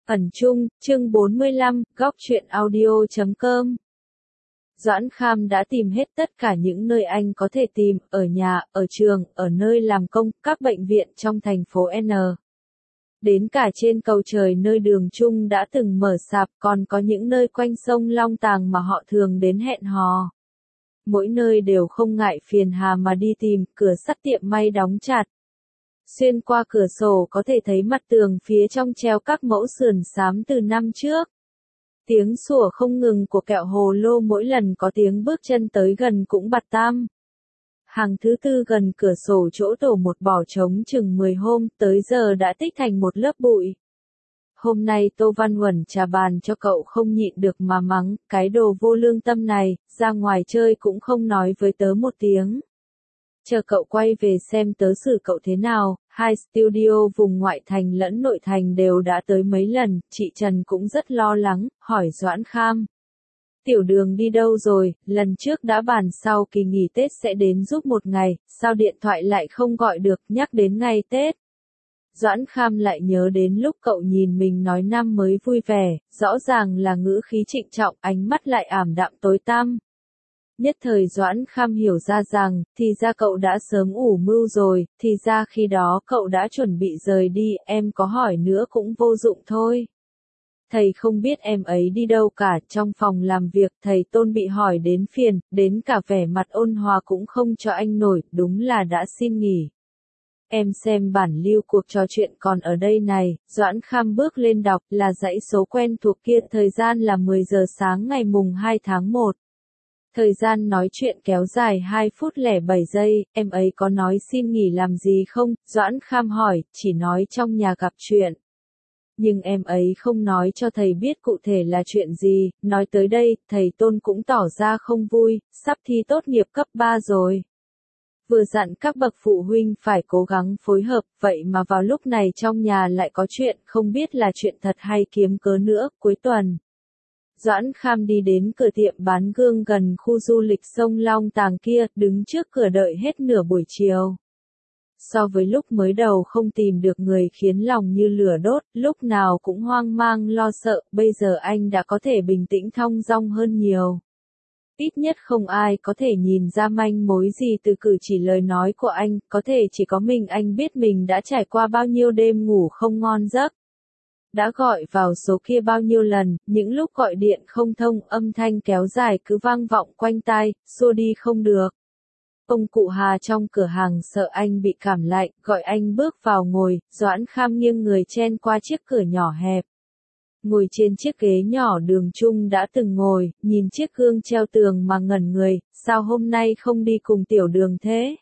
Ẩn Chung, chương 45, góc truyện audio.com. Doãn Kham đã tìm hết tất cả những nơi anh có thể tìm, ở nhà, ở trường, ở nơi làm công, các bệnh viện trong thành phố N. Đến cả trên cầu trời nơi Đường Chung đã từng mở sạp, còn có những nơi quanh sông Long Tàng mà họ thường đến hẹn hò. Mỗi nơi đều không ngại phiền hà mà đi tìm, cửa sắt tiệm may đóng chặt. Xuyên qua cửa sổ có thể thấy mặt tường phía trong treo các mẫu sườn xám từ năm trước. Tiếng sủa không ngừng của kẹo hồ lô mỗi lần có tiếng bước chân tới gần cũng bặt tam. Hàng thứ tư gần cửa sổ chỗ tổ một bỏ trống chừng 10 hôm, tới giờ đã tích thành một lớp bụi. Hôm nay Tô Văn Uẩn trà bàn cho cậu không nhịn được mà mắng, cái đồ vô lương tâm này, ra ngoài chơi cũng không nói với tớ một tiếng. Chờ cậu quay về xem tớ xử cậu thế nào, hai studio vùng ngoại thành lẫn nội thành đều đã tới mấy lần, chị Trần cũng rất lo lắng, hỏi Doãn Kham. Tiểu Đường đi đâu rồi, lần trước đã bàn sau kỳ nghỉ Tết sẽ đến giúp một ngày, sao điện thoại lại không gọi được, nhắc đến ngày Tết. Doãn Kham lại nhớ đến lúc cậu nhìn mình nói năm mới vui vẻ, rõ ràng là ngữ khí trịnh trọng, ánh mắt lại ảm đạm tối tăm. Nhất thời Doãn Kham hiểu ra rằng, thì ra cậu đã sớm ủ mưu rồi, thì ra khi đó cậu đã chuẩn bị rời đi, em có hỏi nữa cũng vô dụng thôi. Thầy không biết em ấy đi đâu cả, trong phòng làm việc thầy Tôn bị hỏi đến phiền, đến cả vẻ mặt ôn hòa cũng không cho anh nổi, đúng là đã xin nghỉ. Em xem bản lưu cuộc trò chuyện còn ở đây này, Doãn Kham bước lên đọc là dãy số quen thuộc kia, thời gian là 10 giờ sáng ngày mùng 2 tháng 1. Thời gian nói chuyện kéo dài 2 phút lẻ 7 giây, em ấy có nói xin nghỉ làm gì không? Doãn Kham hỏi, chỉ nói trong nhà gặp chuyện. Nhưng em ấy không nói cho thầy biết cụ thể là chuyện gì, nói tới đây, thầy Tôn cũng tỏ ra không vui, sắp thi tốt nghiệp cấp 3 rồi. Vừa dặn các bậc phụ huynh phải cố gắng phối hợp, vậy mà vào lúc này trong nhà lại có chuyện, không biết là chuyện thật hay kiếm cớ nữa, cuối tuần. Doãn Kham đi đến cửa tiệm bán gương gần khu du lịch sông Long Tàng kia, đứng trước cửa đợi hết nửa buổi chiều. So với lúc mới đầu không tìm được người khiến lòng như lửa đốt, lúc nào cũng hoang mang lo sợ, bây giờ anh đã có thể bình tĩnh thong dong hơn nhiều. Ít nhất không ai có thể nhìn ra manh mối gì từ cử chỉ lời nói của anh, có thể chỉ có mình anh biết mình đã trải qua bao nhiêu đêm ngủ không ngon giấc. Đã gọi vào số kia bao nhiêu lần, những lúc gọi điện không thông, âm thanh kéo dài cứ vang vọng quanh tai, xua đi không được. Ông cụ Hà trong cửa hàng sợ anh bị cảm lạnh, gọi anh bước vào ngồi, Doãn Kham nghiêng người chen qua chiếc cửa nhỏ hẹp. Ngồi trên chiếc ghế nhỏ Đường Chung đã từng ngồi, nhìn chiếc gương treo tường mà ngẩn người, sao hôm nay không đi cùng Tiểu Đường thế?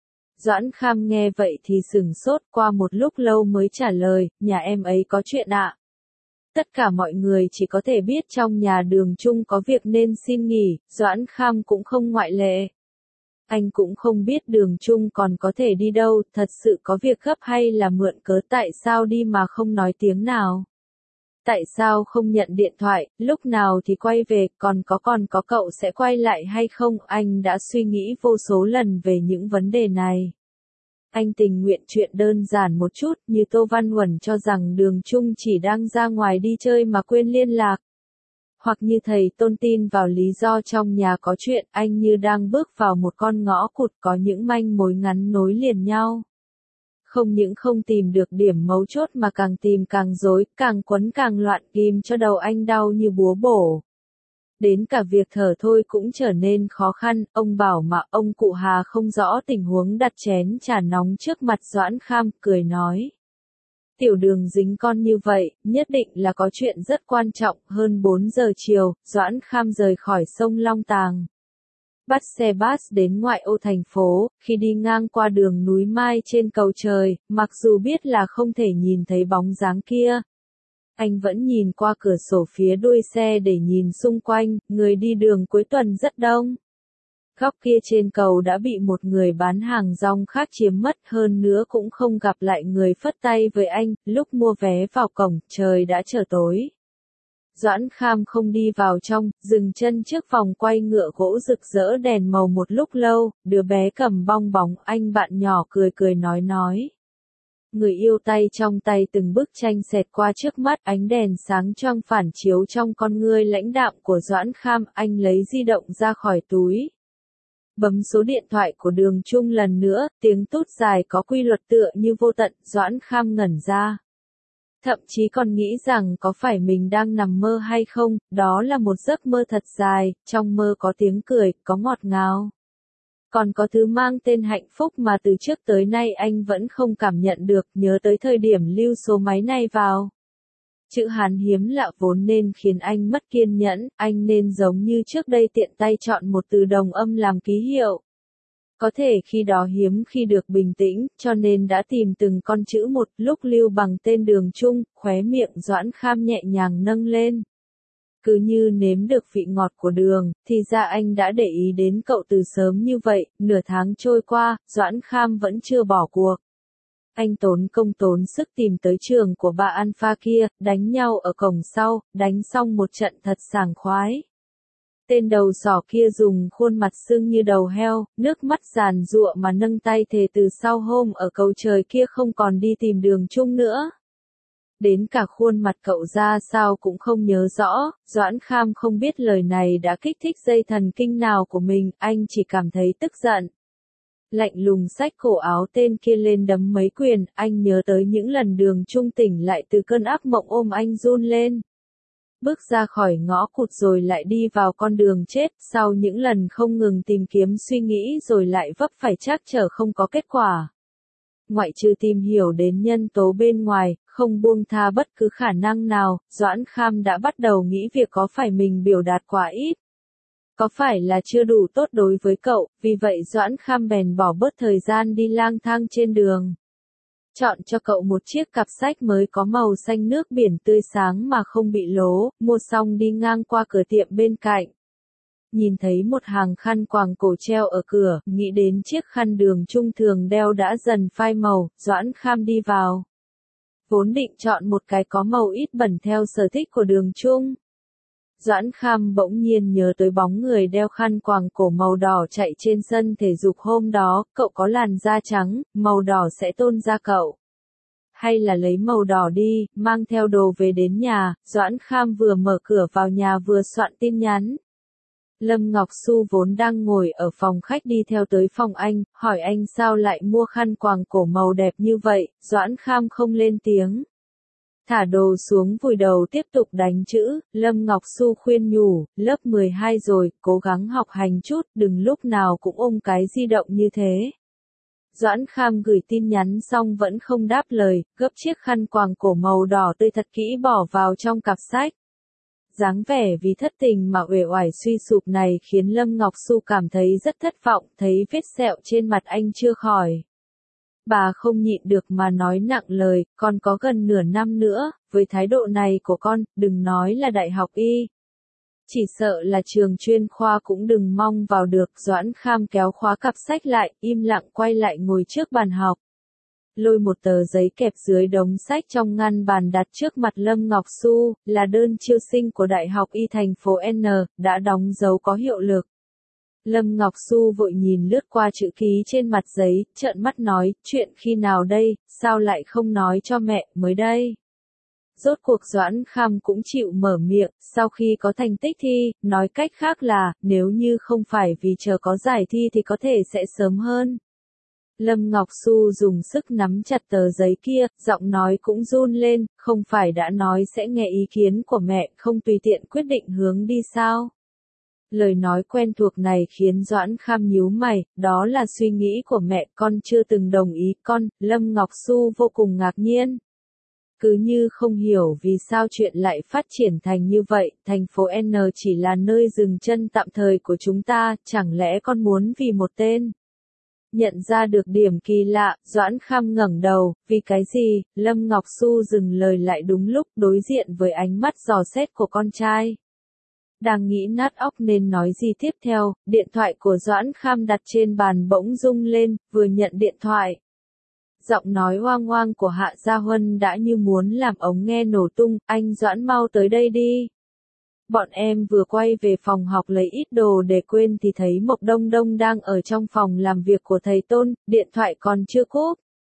Doãn Kham nghe vậy thì sửng sốt, qua một lúc lâu mới trả lời, nhà em ấy có chuyện ạ. Tất cả mọi người chỉ có thể biết trong nhà Đường Chung có việc nên xin nghỉ, Doãn Kham cũng không ngoại lệ. Anh cũng không biết Đường Chung còn có thể đi đâu, thật sự có việc gấp hay là mượn cớ, tại sao đi mà không nói tiếng nào? Tại sao không nhận điện thoại, lúc nào thì quay về, còn có cậu sẽ quay lại hay không? Anh đã suy nghĩ vô số lần về những vấn đề này. Anh tình nguyện chuyện đơn giản một chút, như Tô Văn Uẩn cho rằng Đường Chung chỉ đang ra ngoài đi chơi mà quên liên lạc. Hoặc như thầy Tôn tin vào lý do trong nhà có chuyện, anh như đang bước vào một con ngõ cụt có những manh mối ngắn nối liền nhau. Không những không tìm được điểm mấu chốt mà càng tìm càng rối, càng quấn càng loạn, ghim cho đầu anh đau như búa bổ. Đến cả việc thở thôi cũng trở nên khó khăn, ông bảo mà ông cụ Hà không rõ tình huống đặt chén trà nóng trước mặt Doãn Kham, cười nói. Tiểu Đường dính con như vậy, nhất định là có chuyện rất quan trọng, hơn 4 giờ chiều, Doãn Kham rời khỏi sông Long Tàng. Bắt xe bus đến ngoại ô thành phố, khi đi ngang qua đường núi Mai trên cầu trời, mặc dù biết là không thể nhìn thấy bóng dáng kia. Anh vẫn nhìn qua cửa sổ phía đuôi xe để nhìn xung quanh, người đi đường cuối tuần rất đông. Góc kia trên cầu đã bị một người bán hàng rong khác chiếm mất, hơn nữa cũng không gặp lại người phất tay với anh, lúc mua vé vào cổng, trời đã trở tối. Doãn Kham không đi vào trong, dừng chân trước vòng quay ngựa gỗ rực rỡ đèn màu một lúc lâu, đứa bé cầm bong bóng, anh bạn nhỏ cười cười nói. Người yêu tay trong tay từng bức tranh xẹt qua trước mắt, ánh đèn sáng choang phản chiếu trong con ngươi lãnh đạm của Doãn Kham, anh lấy di động ra khỏi túi. Bấm số điện thoại của Đường Trung lần nữa, tiếng tút dài có quy luật tựa như vô tận, Doãn Kham ngẩn ra. Thậm chí còn nghĩ rằng có phải mình đang nằm mơ hay không, đó là một giấc mơ thật dài, trong mơ có tiếng cười, có ngọt ngào. Còn có thứ mang tên hạnh phúc mà từ trước tới nay anh vẫn không cảm nhận được, nhớ tới thời điểm lưu số máy này vào. Chữ Hán hiếm lạ vốn nên khiến anh mất kiên nhẫn, anh nên giống như trước đây tiện tay chọn một từ đồng âm làm ký hiệu. Có thể khi đó hiếm khi được bình tĩnh, cho nên đã tìm từng con chữ một, lúc lưu bằng tên Đường Trung, khóe miệng Doãn Kham nhẹ nhàng nâng lên. Cứ như nếm được vị ngọt của đường, thì ra anh đã để ý đến cậu từ sớm như vậy, nửa tháng trôi qua, Doãn Kham vẫn chưa bỏ cuộc. Anh tốn công tốn sức tìm tới trường của bà Alpha kia, đánh nhau ở cổng sau, đánh xong một trận thật sảng khoái. Tên đầu sỏ kia dùng khuôn mặt sưng như đầu heo, nước mắt giàn giụa mà nâng tay thề từ sau hôm ở cầu trời kia không còn đi tìm Đường Trung nữa. Đến cả khuôn mặt cậu ra sao cũng không nhớ rõ, Doãn Kham không biết lời này đã kích thích dây thần kinh nào của mình, anh chỉ cảm thấy tức giận. Lạnh lùng xách cổ áo tên kia lên đấm mấy quyền, anh nhớ tới những lần Đường Trung tỉnh lại từ cơn ác mộng ôm anh run lên. Bước ra khỏi ngõ cụt rồi lại đi vào con đường chết, sau những lần không ngừng tìm kiếm suy nghĩ rồi lại vấp phải trắc trở không có kết quả. Ngoại trừ tìm hiểu đến nhân tố bên ngoài, không buông tha bất cứ khả năng nào, Doãn Kham đã bắt đầu nghĩ việc có phải mình biểu đạt quá ít. Có phải là chưa đủ tốt đối với cậu, vì vậy Doãn Kham bèn bỏ bớt thời gian đi lang thang trên đường. Chọn cho cậu một chiếc cặp sách mới có màu xanh nước biển tươi sáng mà không bị lố, mua xong đi ngang qua cửa tiệm bên cạnh. Nhìn thấy một hàng khăn quàng cổ treo ở cửa, nghĩ đến chiếc khăn Đường Trung thường đeo đã dần phai màu, Doãn Kham đi vào. Vốn định chọn một cái có màu ít bẩn theo sở thích của Đường Trung. Doãn Kham bỗng nhiên nhớ tới bóng người đeo khăn quàng cổ màu đỏ chạy trên sân thể dục hôm đó, cậu có làn da trắng, màu đỏ sẽ tôn da cậu. Hay là lấy màu đỏ đi, mang theo đồ về đến nhà, Doãn Kham vừa mở cửa vào nhà vừa soạn tin nhắn. Lâm Ngọc Xu vốn đang ngồi ở phòng khách đi theo tới phòng anh, hỏi anh sao lại mua khăn quàng cổ màu đẹp như vậy, Doãn Kham không lên tiếng. Thả đồ xuống vùi đầu tiếp tục đánh chữ, Lâm Ngọc Xu khuyên nhủ, lớp 12 rồi, cố gắng học hành chút, đừng lúc nào cũng ôm cái di động như thế. Doãn Kham gửi tin nhắn xong vẫn không đáp lời, gấp chiếc khăn quàng cổ màu đỏ tươi thật kỹ bỏ vào trong cặp sách. Dáng vẻ vì thất tình mà uể oải suy sụp này khiến Lâm Ngọc Xu cảm thấy rất thất vọng, thấy vết sẹo trên mặt anh chưa khỏi. Bà không nhịn được mà nói nặng lời, con có gần nửa năm nữa, với thái độ này của con, đừng nói là đại học y. Chỉ sợ là trường chuyên khoa cũng đừng mong vào được. Doãn Kham kéo khóa cặp sách lại, im lặng quay lại ngồi trước bàn học. Lôi một tờ giấy kẹp dưới đống sách trong ngăn bàn đặt trước mặt Lâm Ngọc Xu, là đơn chiêu sinh của Đại học Y thành phố N, đã đóng dấu có hiệu lực. Lâm Ngọc Xu vội nhìn lướt qua chữ ký trên mặt giấy, trợn mắt nói, chuyện khi nào đây, sao lại không nói cho mẹ, mới đây. Rốt cuộc Doãn Kham cũng chịu mở miệng, sau khi có thành tích thi, nói cách khác là, nếu như không phải vì chờ có giải thi thì có thể sẽ sớm hơn. Lâm Ngọc Xu dùng sức nắm chặt tờ giấy kia, giọng nói cũng run lên, không phải đã nói sẽ nghe ý kiến của mẹ, không tùy tiện quyết định hướng đi sao. Lời nói quen thuộc này khiến Doãn Kham nhíu mày, đó là suy nghĩ của mẹ, con chưa từng đồng ý con, Lâm Ngọc Xu vô cùng ngạc nhiên. Cứ như không hiểu vì sao chuyện lại phát triển thành như vậy, thành phố N chỉ là nơi dừng chân tạm thời của chúng ta, chẳng lẽ con muốn vì một tên. Nhận ra được điểm kỳ lạ, Doãn Kham ngẩng đầu, vì cái gì, Lâm Ngọc Xu dừng lời lại đúng lúc đối diện với ánh mắt dò xét của con trai. Đang nghĩ nát óc nên nói gì tiếp theo, điện thoại của Doãn Kham đặt trên bàn bỗng rung lên, vừa nhận điện thoại. Giọng nói hoang hoang của Hạ Gia Huân đã như muốn làm ống nghe nổ tung, anh Doãn mau tới đây đi. Bọn em vừa quay về phòng học lấy ít đồ để quên thì thấy Mộc Đông Đông đang ở trong phòng làm việc của thầy Tôn, điện thoại còn chưa cúp.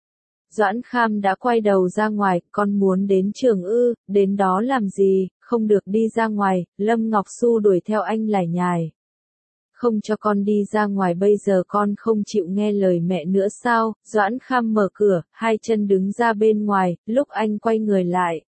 Doãn Kham đã quay đầu ra ngoài, con muốn đến trường ư, đến đó làm gì, không được đi ra ngoài, Lâm Ngọc Xu đuổi theo anh lải nhải. Không cho con đi ra ngoài bây giờ con không chịu nghe lời mẹ nữa sao, Doãn Kham mở cửa, hai chân đứng ra bên ngoài, lúc anh quay người lại.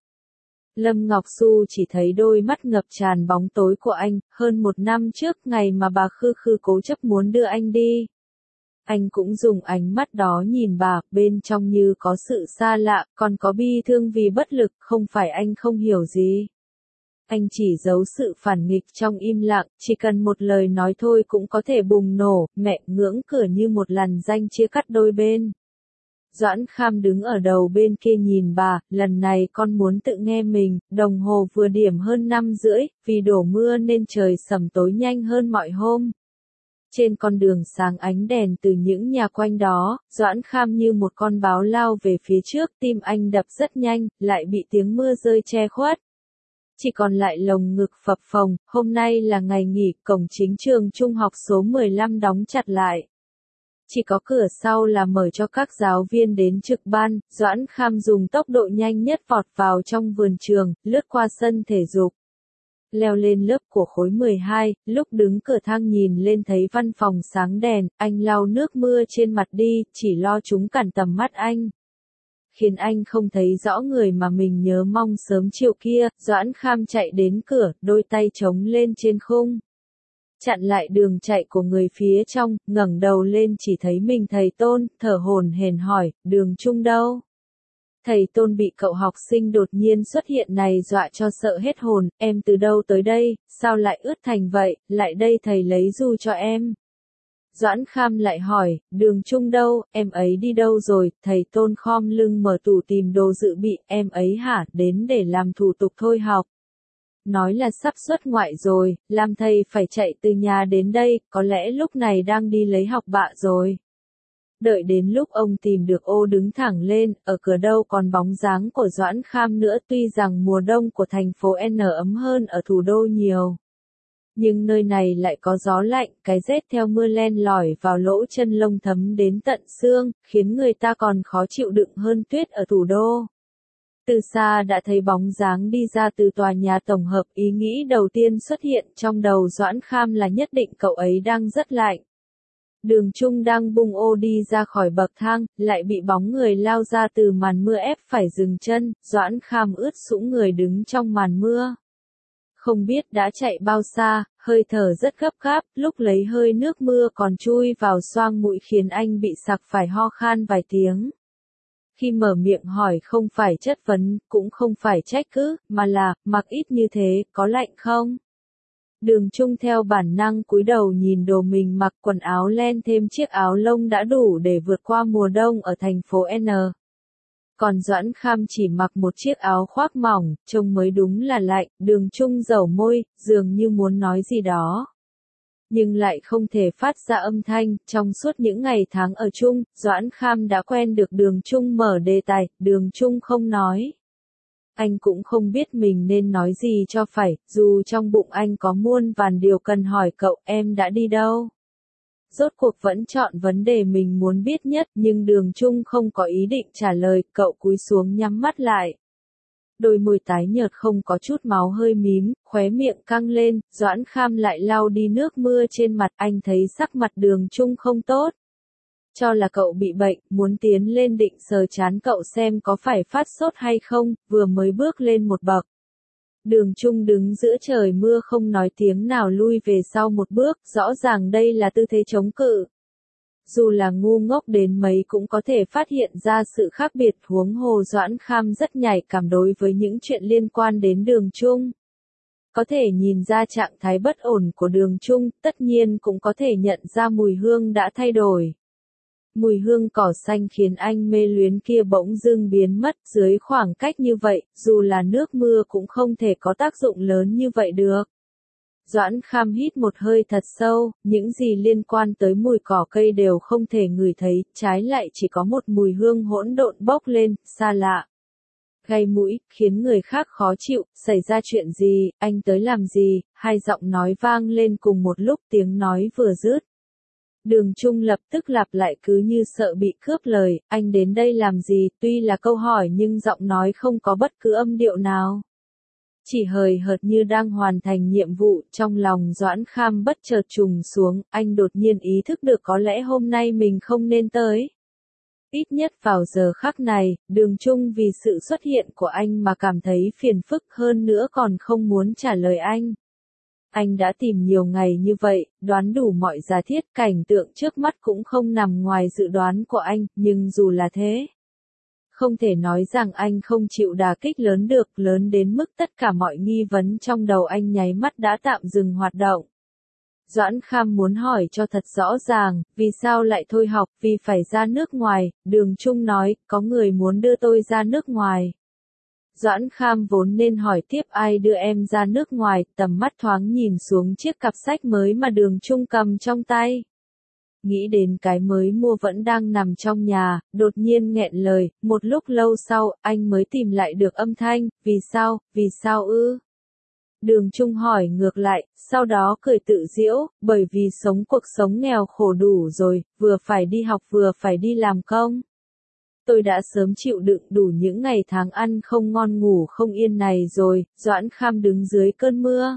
Lâm Ngọc Xu chỉ thấy đôi mắt ngập tràn bóng tối của anh, hơn 1 năm trước ngày mà bà Khư Khư cố chấp muốn đưa anh đi. Anh cũng dùng ánh mắt đó nhìn bà, bên trong như có sự xa lạ, còn có bi thương vì bất lực, không phải anh không hiểu gì. Anh chỉ giấu sự phản nghịch trong im lặng, chỉ cần một lời nói thôi cũng có thể bùng nổ, mẹ ngưỡng cửa như một lằn ranh chia cắt đôi bên. Doãn Kham đứng ở đầu bên kia nhìn bà, lần này con muốn tự nghe mình, đồng hồ vừa điểm hơn 5:30, vì đổ mưa nên trời sầm tối nhanh hơn mọi hôm. Trên con đường sáng ánh đèn từ những nhà quanh đó, Doãn Kham như một con báo lao về phía trước, tim anh đập rất nhanh, lại bị tiếng mưa rơi che khuất. Chỉ còn lại lồng ngực phập phồng, hôm nay là ngày nghỉ, cổng chính trường trung học số 15 đóng chặt lại. Chỉ có cửa sau là mở cho các giáo viên đến trực ban, Doãn Kham dùng tốc độ nhanh nhất vọt vào trong vườn trường, lướt qua sân thể dục. Leo lên lớp của khối 12, lúc đứng cửa thang nhìn lên thấy văn phòng sáng đèn, anh lau nước mưa trên mặt đi, chỉ lo chúng cản tầm mắt anh. Khiến anh không thấy rõ người mà mình nhớ mong sớm chiều kia, Doãn Kham chạy đến cửa, đôi tay chống lên trên khung. Chặn lại đường chạy của người phía trong, ngẩng đầu lên chỉ thấy mình thầy Tôn, thở hổn hển hỏi, Đường Trung đâu? Thầy Tôn bị cậu học sinh đột nhiên xuất hiện này dọa cho sợ hết hồn, em từ đâu tới đây, sao lại ướt thành vậy, lại đây thầy lấy dù cho em. Doãn Kham lại hỏi, Đường Trung đâu, em ấy đi đâu rồi, thầy Tôn khom lưng mở tủ tìm đồ dự bị, em ấy hả, đến để làm thủ tục thôi học. Nói là sắp xuất ngoại rồi, làm thầy phải chạy từ nhà đến đây, có lẽ lúc này đang đi lấy học bạ rồi. Đợi đến lúc ông tìm được ô đứng thẳng lên, ở cửa đâu còn bóng dáng của Doãn Kham nữa, tuy rằng mùa đông của thành phố N ấm hơn ở thủ đô nhiều. Nhưng nơi này lại có gió lạnh, cái rét theo mưa len lỏi vào lỗ chân lông thấm đến tận xương, khiến người ta còn khó chịu đựng hơn tuyết ở thủ đô. Từ xa đã thấy bóng dáng đi ra từ tòa nhà tổng hợp, ý nghĩ đầu tiên xuất hiện trong đầu Doãn Kham là nhất định cậu ấy đang rất lạnh. Đường Trung đang bung ô đi ra khỏi bậc thang, lại bị bóng người lao ra từ màn mưa ép phải dừng chân, Doãn Kham ướt sũng người đứng trong màn mưa. Không biết đã chạy bao xa, hơi thở rất gấp gáp, lúc lấy hơi nước mưa còn chui vào xoang mũi khiến anh bị sặc phải ho khan vài tiếng. Khi mở miệng hỏi không phải chất vấn, cũng không phải trách cứ, mà là, mặc ít như thế, có lạnh không? Đường Trung theo bản năng cúi đầu nhìn đồ mình mặc, quần áo len thêm chiếc áo lông đã đủ để vượt qua mùa đông ở thành phố N. Còn Doãn Kham chỉ mặc một chiếc áo khoác mỏng, trông mới đúng là lạnh, Đường Trung dẩu môi, dường như muốn nói gì đó. Nhưng lại không thể phát ra âm thanh, trong suốt những ngày tháng ở chung, Doãn Kham đã quen được Đường Trung mở đề tài, Đường Trung không nói. Anh cũng không biết mình nên nói gì cho phải, dù trong bụng anh có muôn vàn điều cần hỏi cậu, em đã đi đâu? Rốt cuộc vẫn chọn vấn đề mình muốn biết nhất, nhưng Đường Trung không có ý định trả lời, cậu cúi xuống nhắm mắt lại. Đôi môi tái nhợt không có chút máu hơi mím, khóe miệng căng lên, Doãn Kham lại lau đi nước mưa trên mặt, anh thấy sắc mặt Đường Trung không tốt. Cho là cậu bị bệnh, muốn tiến lên định sờ trán cậu xem có phải phát sốt hay không, vừa mới bước lên một bậc. Đường Trung đứng giữa trời mưa không nói tiếng nào lui về sau một bước, rõ ràng đây là tư thế chống cự. Dù là ngu ngốc đến mấy cũng có thể phát hiện ra sự khác biệt, huống hồ Doãn Kham rất nhạy cảm đối với những chuyện liên quan đến Đường Trung. Có thể nhìn ra trạng thái bất ổn của Đường Trung, tất nhiên cũng có thể nhận ra mùi hương đã thay đổi. Mùi hương cỏ xanh khiến anh mê luyến kia bỗng dưng biến mất, dưới khoảng cách như vậy, dù là nước mưa cũng không thể có tác dụng lớn như vậy được. Doãn Kham hít một hơi thật sâu, những gì liên quan tới mùi cỏ cây đều không thể ngửi thấy, trái lại chỉ có một mùi hương hỗn độn bốc lên, xa lạ. Gây mũi, khiến người khác khó chịu, xảy ra chuyện gì, anh tới làm gì, hai giọng nói vang lên cùng một lúc, tiếng nói vừa dứt. Đường Trung lập tức lặp lại cứ như sợ bị cướp lời, anh đến đây làm gì, tuy là câu hỏi nhưng giọng nói không có bất cứ âm điệu nào. Chỉ hời hợt như đang hoàn thành nhiệm vụ, trong lòng Doãn Kham bất chợt trùng xuống, anh đột nhiên ý thức được có lẽ hôm nay mình không nên tới. Ít nhất vào giờ khắc này, Đường Trung vì sự xuất hiện của anh mà cảm thấy phiền phức hơn nữa còn không muốn trả lời anh. Anh đã tìm nhiều ngày như vậy, đoán đủ mọi giả thiết, cảnh tượng trước mắt cũng không nằm ngoài dự đoán của anh, nhưng dù là thế, không thể nói rằng anh không chịu đả kích lớn được, lớn đến mức tất cả mọi nghi vấn trong đầu anh nháy mắt đã tạm dừng hoạt động. Doãn Kham muốn hỏi cho thật rõ ràng, vì sao lại thôi học, vì phải ra nước ngoài, Đường Trung nói, có người muốn đưa tôi ra nước ngoài. Doãn Kham vốn nên hỏi tiếp ai đưa em ra nước ngoài, tầm mắt thoáng nhìn xuống chiếc cặp sách mới mà Đường Trung cầm trong tay. Nghĩ đến cái mới mua vẫn đang nằm trong nhà, đột nhiên nghẹn lời, một lúc lâu sau, anh mới tìm lại được âm thanh, vì sao ư? Đường Trung hỏi ngược lại, sau đó cười tự giễu, bởi vì sống cuộc sống nghèo khổ đủ rồi, vừa phải đi học vừa phải đi làm công. Tôi đã sớm chịu đựng đủ những ngày tháng ăn không ngon ngủ không yên này rồi, Doãn Kham đứng dưới cơn mưa.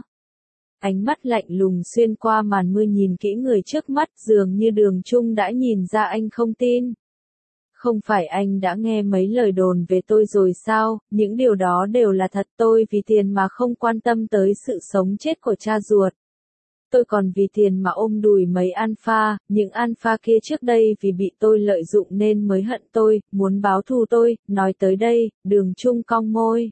Ánh mắt lạnh lùng xuyên qua màn mưa nhìn kỹ người trước mắt, dường như Đường Trung đã nhìn ra anh không tin. Không phải anh đã nghe mấy lời đồn về tôi rồi sao, những điều đó đều là thật, tôi vì tiền mà không quan tâm tới sự sống chết của cha ruột. Tôi còn vì tiền mà ôm đùi mấy alpha, những alpha kia trước đây vì bị tôi lợi dụng nên mới hận tôi, muốn báo thù tôi, nói tới đây, Đường Trung cong môi.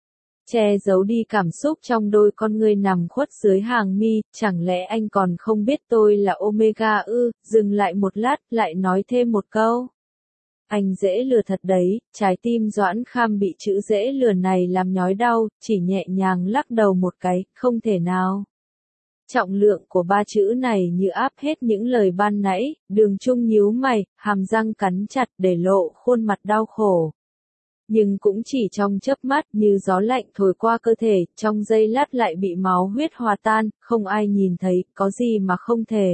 Che giấu đi cảm xúc trong đôi con ngươi nằm khuất dưới hàng mi, chẳng lẽ anh còn không biết tôi là Omega ư, dừng lại một lát, lại nói thêm một câu. Anh dễ lừa thật đấy, trái tim Doãn Kham bị chữ dễ lừa này làm nhói đau, chỉ nhẹ nhàng lắc đầu một cái, không thể nào. Trọng lượng của ba chữ này như áp hết những lời ban nãy, Đường Trung nhíu mày, hàm răng cắn chặt để lộ khuôn mặt đau khổ. Nhưng cũng chỉ trong chớp mắt như gió lạnh thổi qua cơ thể, trong giây lát lại bị máu huyết hòa tan, không ai nhìn thấy, có gì mà không thể.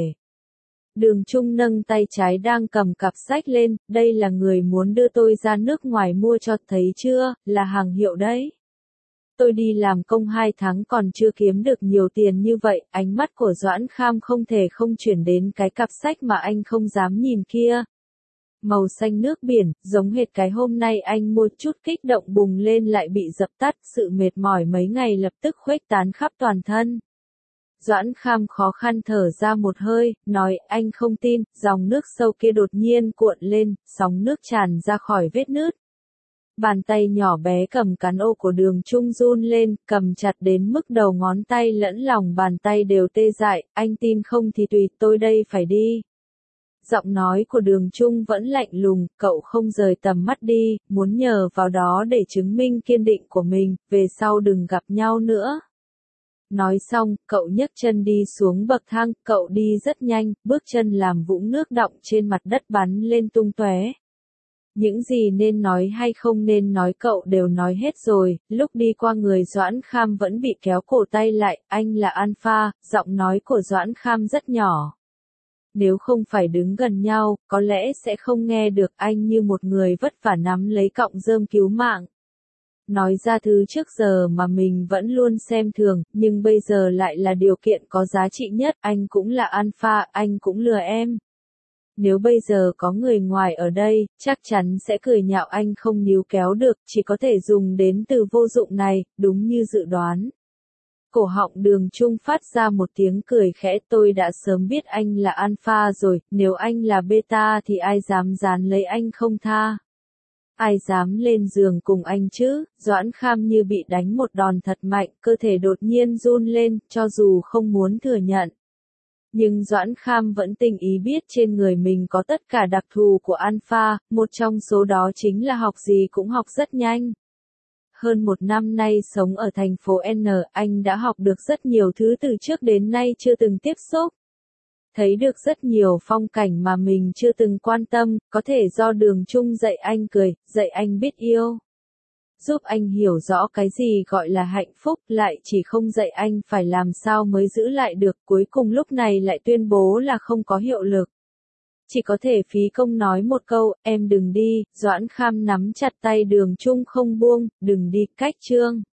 Đường Trung nâng tay trái đang cầm cặp sách lên, đây là người muốn đưa tôi ra nước ngoài mua cho, thấy chưa, là hàng hiệu đấy. Tôi đi làm công 2 tháng còn chưa kiếm được nhiều tiền như vậy, ánh mắt của Doãn Kham không thể không chuyển đến cái cặp sách mà anh không dám nhìn kia. Màu xanh nước biển, giống hệt cái hôm nay anh mua, chút kích động bùng lên lại bị dập tắt, sự mệt mỏi mấy ngày lập tức khuếch tán khắp toàn thân. Doãn Kham khó khăn thở ra một hơi, nói, anh không tin, dòng nước sâu kia đột nhiên cuộn lên, sóng nước tràn ra khỏi vết nứt. Bàn tay nhỏ bé cầm cán ô của Đường Trung run lên, cầm chặt đến mức đầu ngón tay lẫn lòng bàn tay đều tê dại, anh tin không thì tùy, tôi đây phải đi. Giọng nói của Đường Trung vẫn lạnh lùng, cậu không rời tầm mắt đi, muốn nhờ vào đó để chứng minh kiên định của mình, về sau đừng gặp nhau nữa. Nói xong, cậu nhấc chân đi xuống bậc thang, cậu đi rất nhanh, bước chân làm vũng nước đọng trên mặt đất bắn lên tung tóe. Những gì nên nói hay không nên nói cậu đều nói hết rồi, lúc đi qua người Doãn Kham vẫn bị kéo cổ tay lại, anh là Alpha, giọng nói của Doãn Kham rất nhỏ. Nếu không phải đứng gần nhau, có lẽ sẽ không nghe được, anh như một người vất vả nắm lấy cọng rơm cứu mạng. Nói ra thứ trước giờ mà mình vẫn luôn xem thường, nhưng bây giờ lại là điều kiện có giá trị nhất, anh cũng là Alpha, anh cũng lừa em. Nếu bây giờ có người ngoài ở đây, chắc chắn sẽ cười nhạo anh không níu kéo được, chỉ có thể dùng đến từ vô dụng này, đúng như dự đoán. Cổ họng Đường Trung phát ra một tiếng cười khẽ, tôi đã sớm biết anh là Alpha rồi, nếu anh là Beta thì ai dám dán lấy anh không tha. Ai dám lên giường cùng anh chứ, Doãn Kham như bị đánh một đòn thật mạnh, cơ thể đột nhiên run lên, cho dù không muốn thừa nhận. Nhưng Doãn Kham vẫn tình ý biết trên người mình có tất cả đặc thù của Alpha, một trong số đó chính là học gì cũng học rất nhanh. Hơn 1 năm nay sống ở thành phố N, anh đã học được rất nhiều thứ từ trước đến nay chưa từng tiếp xúc. Thấy được rất nhiều phong cảnh mà mình chưa từng quan tâm, có thể do Đường Trung dạy anh cười, dạy anh biết yêu. Giúp anh hiểu rõ cái gì gọi là hạnh phúc, lại chỉ không dạy anh phải làm sao mới giữ lại được, cuối cùng lúc này lại tuyên bố là không có hiệu lực. chỉ có thể phí công nói một câu, em đừng đi, Doãn Kham nắm chặt tay Đường Trung không buông, đừng đi, cách Trương